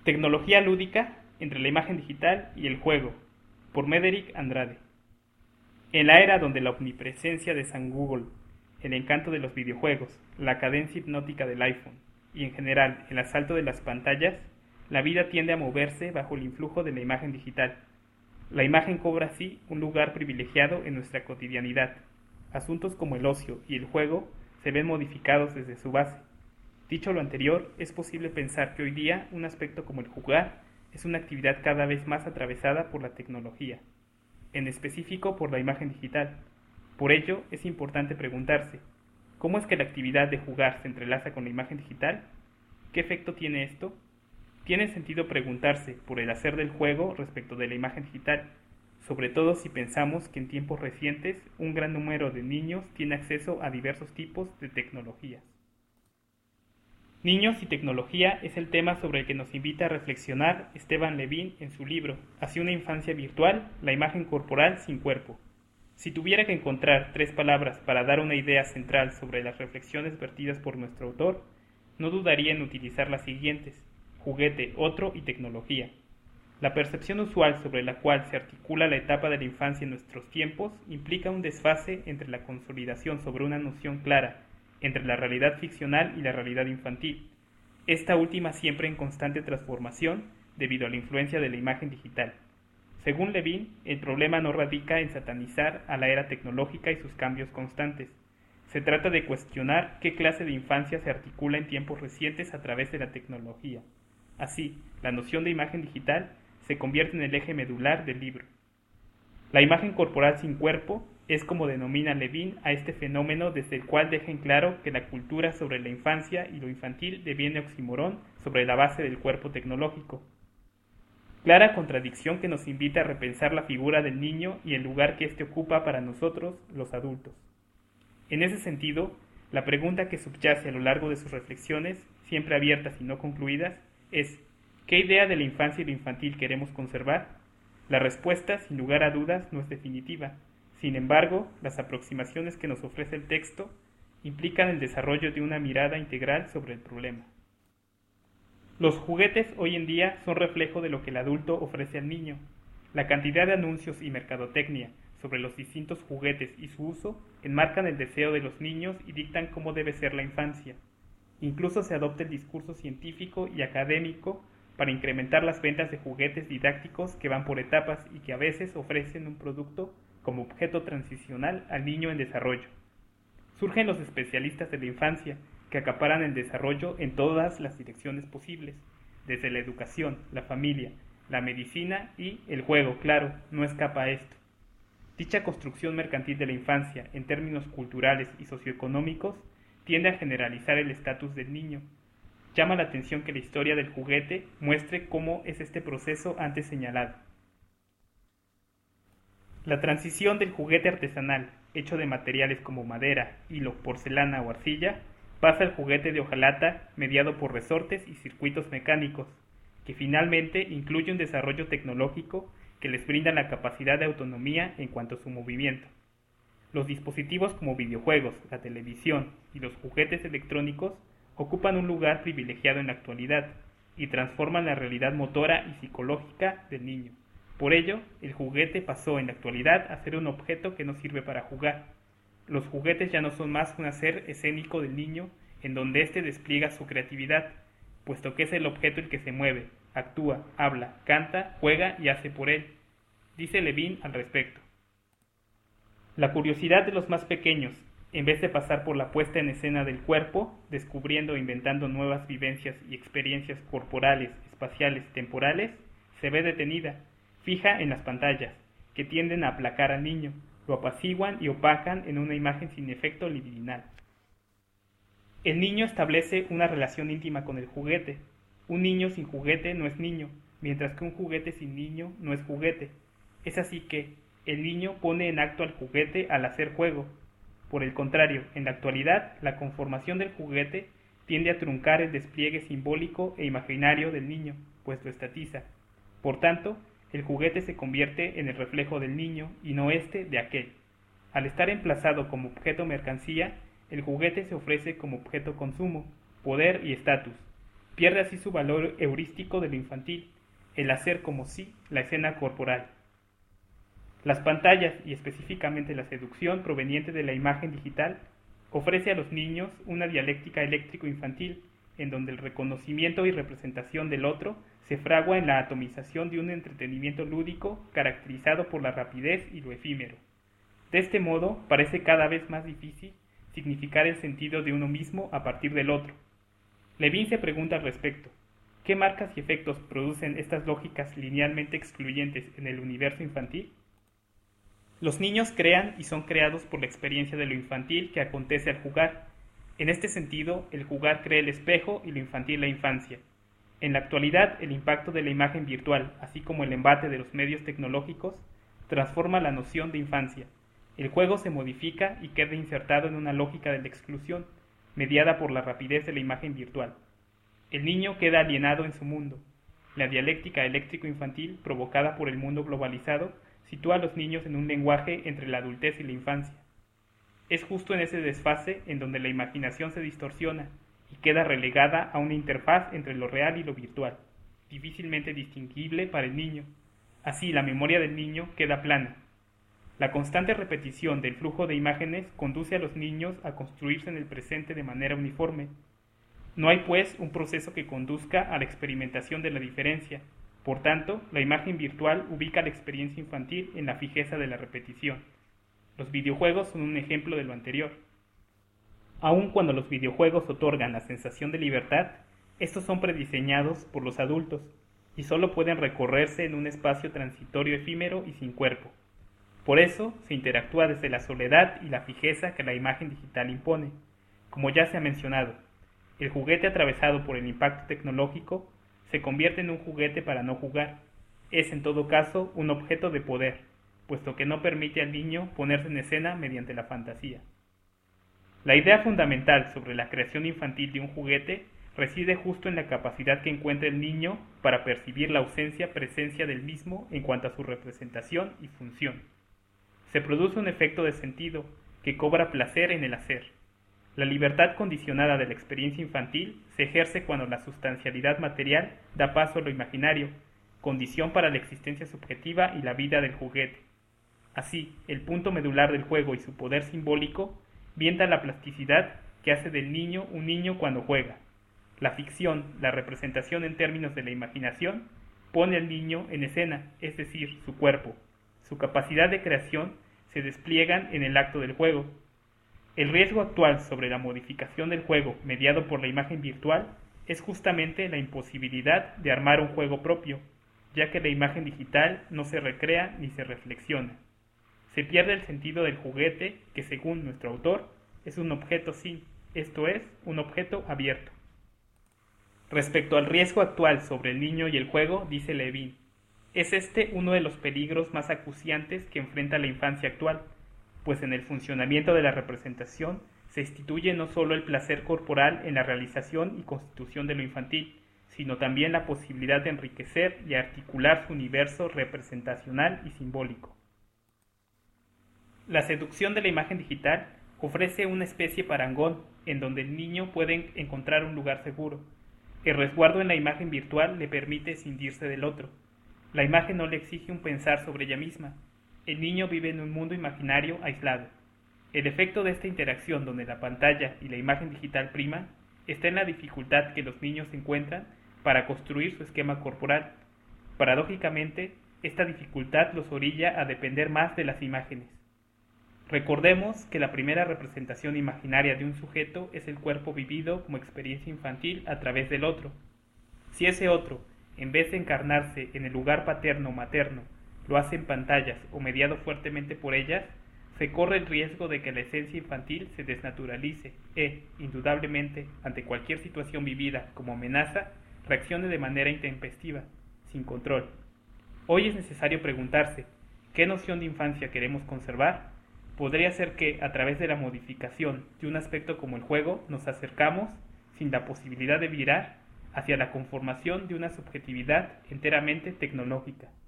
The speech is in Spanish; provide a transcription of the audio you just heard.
Tecnología lúdica entre la imagen digital y el juego, por Médéric Andrade. En la era donde la omnipresencia de San Google, el encanto de los videojuegos, la cadencia hipnótica del iPhone y en general el asalto de las pantallas, la vida tiende a moverse bajo el influjo de la imagen digital. La imagen cobra así un lugar privilegiado en nuestra cotidianidad. Asuntos como el ocio y el juego se ven modificados desde su base. Dicho lo anterior, es posible pensar que hoy día un aspecto como el jugar es una actividad cada vez más atravesada por la tecnología, en específico por la imagen digital. Por ello, es importante preguntarse, ¿cómo es que la actividad de jugar se entrelaza con la imagen digital? ¿Qué efecto tiene esto? Tiene sentido preguntarse por el hacer del juego respecto de la imagen digital, sobre todo si pensamos que en tiempos recientes un gran número de niños tiene acceso a diversos tipos de tecnologías. Niños y tecnología es el tema sobre el que nos invita a reflexionar Esteban Levin en su libro Hacia una infancia virtual, la imagen corporal sin cuerpo. Si tuviera que encontrar 3 palabras para dar una idea central sobre las reflexiones vertidas por nuestro autor, no dudaría en utilizar las siguientes: juguete, otro y tecnología. La percepción usual sobre la cual se articula la etapa de la infancia en nuestros tiempos implica un desfase entre la consolidación sobre una noción clara entre la realidad ficcional y la realidad infantil, esta última siempre en constante transformación debido a la influencia de la imagen digital. Según Levin, el problema no radica en satanizar a la era tecnológica y sus cambios constantes. Se trata de cuestionar qué clase de infancia se articula en tiempos recientes a través de la tecnología. Así, la noción de imagen digital se convierte en el eje medular del libro. La imagen corporal sin cuerpo es como denomina Levin a este fenómeno desde el cual deja en claro que la cultura sobre la infancia y lo infantil deviene oxímoron sobre la base del cuerpo tecnológico. Clara contradicción que nos invita a repensar la figura del niño y el lugar que éste ocupa para nosotros, los adultos. En ese sentido, la pregunta que subyace a lo largo de sus reflexiones, siempre abiertas y no concluidas, es ¿qué idea de la infancia y lo infantil queremos conservar? La respuesta, sin lugar a dudas, no es definitiva. Sin embargo, las aproximaciones que nos ofrece el texto implican el desarrollo de una mirada integral sobre el problema. Los juguetes hoy en día son reflejo de lo que el adulto ofrece al niño. La cantidad de anuncios y mercadotecnia sobre los distintos juguetes y su uso enmarcan el deseo de los niños y dictan cómo debe ser la infancia. Incluso se adopta el discurso científico y académico para incrementar las ventas de juguetes didácticos que van por etapas y que a veces ofrecen un producto como objeto transicional al niño en desarrollo. Surgen los especialistas de la infancia, que acaparan el desarrollo en todas las direcciones posibles, desde la educación, la familia, la medicina y el juego, claro, no escapa a esto. Dicha construcción mercantil de la infancia, en términos culturales y socioeconómicos, tiende a generalizar el estatus del niño. Llama la atención que la historia del juguete muestre cómo es este proceso antes señalado. La transición del juguete artesanal, hecho de materiales como madera, hilo, porcelana o arcilla, pasa al juguete de hojalata mediado por resortes y circuitos mecánicos, que finalmente incluye un desarrollo tecnológico que les brinda la capacidad de autonomía en cuanto a su movimiento. Los dispositivos como videojuegos, la televisión y los juguetes electrónicos ocupan un lugar privilegiado en la actualidad y transforman la realidad motora y psicológica del niño. Por ello, el juguete pasó en la actualidad a ser un objeto que no sirve para jugar. Los juguetes ya no son más un hacer escénico del niño en donde éste despliega su creatividad, puesto que es el objeto el que se mueve, actúa, habla, canta, juega y hace por él. Dice Levin al respecto. La curiosidad de los más pequeños, en vez de pasar por la puesta en escena del cuerpo, descubriendo e inventando nuevas vivencias y experiencias corporales, espaciales, temporales, se ve detenida, fija en las pantallas, que tienden a aplacar al niño, lo apaciguan y opacan en una imagen sin efecto libidinal. El niño establece una relación íntima con el juguete. Un niño sin juguete no es niño, mientras que un juguete sin niño no es juguete. Es así que el niño pone en acto al juguete al hacer juego. Por el contrario, en la actualidad, la conformación del juguete tiende a truncar el despliegue simbólico e imaginario del niño, pues lo estatiza. Por tanto, el juguete se convierte en el reflejo del niño y no éste de aquel. Al estar emplazado como objeto mercancía, el juguete se ofrece como objeto consumo, poder y estatus. Pierde así su valor heurístico de lo infantil, el hacer como si, la escena corporal. Las pantallas, y específicamente la seducción proveniente de la imagen digital, ofrece a los niños una dialéctica eléctrico-infantil, en donde el reconocimiento y representación del otro se fragua en la atomización de un entretenimiento lúdico caracterizado por la rapidez y lo efímero. De este modo, parece cada vez más difícil significar el sentido de uno mismo a partir del otro. Levin se pregunta al respecto: ¿qué marcas y efectos producen estas lógicas linealmente excluyentes en el universo infantil? Los niños crean y son creados por la experiencia de lo infantil que acontece al jugar. En este sentido, el jugar crea el espejo y lo infantil la infancia. En la actualidad, el impacto de la imagen virtual, así como el embate de los medios tecnológicos, transforma la noción de infancia. El juego se modifica y queda insertado en una lógica de la exclusión, mediada por la rapidez de la imagen virtual. El niño queda alienado en su mundo. La dialéctica eléctrico-infantil, provocada por el mundo globalizado, sitúa a los niños en un lenguaje entre la adultez y la infancia. Es justo en ese desfase en donde la imaginación se distorsiona y queda relegada a una interfaz entre lo real y lo virtual, difícilmente distinguible para el niño. Así, la memoria del niño queda plana. La constante repetición del flujo de imágenes conduce a los niños a construirse en el presente de manera uniforme. No hay, pues, un proceso que conduzca a la experimentación de la diferencia. Por tanto, la imagen virtual ubica la experiencia infantil en la fijeza de la repetición. Los videojuegos son un ejemplo de lo anterior. Aun cuando los videojuegos otorgan la sensación de libertad, estos son prediseñados por los adultos y solo pueden recorrerse en un espacio transitorio efímero y sin cuerpo. Por eso, se interactúa desde la soledad y la fijeza que la imagen digital impone. Como ya se ha mencionado, el juguete atravesado por el impacto tecnológico se convierte en un juguete para no jugar. Es en todo caso un objeto de poder, puesto que no permite al niño ponerse en escena mediante la fantasía. La idea fundamental sobre la creación infantil de un juguete reside justo en la capacidad que encuentra el niño para percibir la ausencia-presencia del mismo en cuanto a su representación y función. Se produce un efecto de sentido que cobra placer en el hacer. La libertad condicionada de la experiencia infantil se ejerce cuando la sustancialidad material da paso a lo imaginario, condición para la existencia subjetiva y la vida del juguete. Así, el punto medular del juego y su poder simbólico vienta la plasticidad que hace del niño un niño cuando juega. La ficción, la representación en términos de la imaginación, pone al niño en escena, es decir, su cuerpo. Su capacidad de creación se despliegan en el acto del juego. El riesgo actual sobre la modificación del juego mediado por la imagen virtual es justamente la imposibilidad de armar un juego propio, ya que la imagen digital no se recrea ni se reflexiona. Se pierde el sentido del juguete que, según nuestro autor, es un objeto sin, esto es, un objeto abierto. Respecto al riesgo actual sobre el niño y el juego, dice Levin, es este uno de los peligros más acuciantes que enfrenta la infancia actual, pues en el funcionamiento de la representación se instituye no solo el placer corporal en la realización y constitución de lo infantil, sino también la posibilidad de enriquecer y articular su universo representacional y simbólico. La seducción de la imagen digital ofrece una especie parangón en donde el niño puede encontrar un lugar seguro. El resguardo en la imagen virtual le permite escindirse del otro. La imagen no le exige un pensar sobre ella misma. El niño vive en un mundo imaginario aislado. El efecto de esta interacción donde la pantalla y la imagen digital priman está en la dificultad que los niños encuentran para construir su esquema corporal. Paradójicamente, esta dificultad los orilla a depender más de las imágenes. Recordemos que la primera representación imaginaria de un sujeto es el cuerpo vivido como experiencia infantil a través del otro. Si ese otro, en vez de encarnarse en el lugar paterno o materno, lo hace en pantallas o mediado fuertemente por ellas, se corre el riesgo de que la esencia infantil se desnaturalice e, indudablemente, ante cualquier situación vivida como amenaza, reaccione de manera intempestiva, sin control. Hoy es necesario preguntarse, ¿qué noción de infancia queremos conservar? Podría ser que, a través de la modificación de un aspecto como el juego, nos acercamos, sin la posibilidad de virar, hacia la conformación de una subjetividad enteramente tecnológica.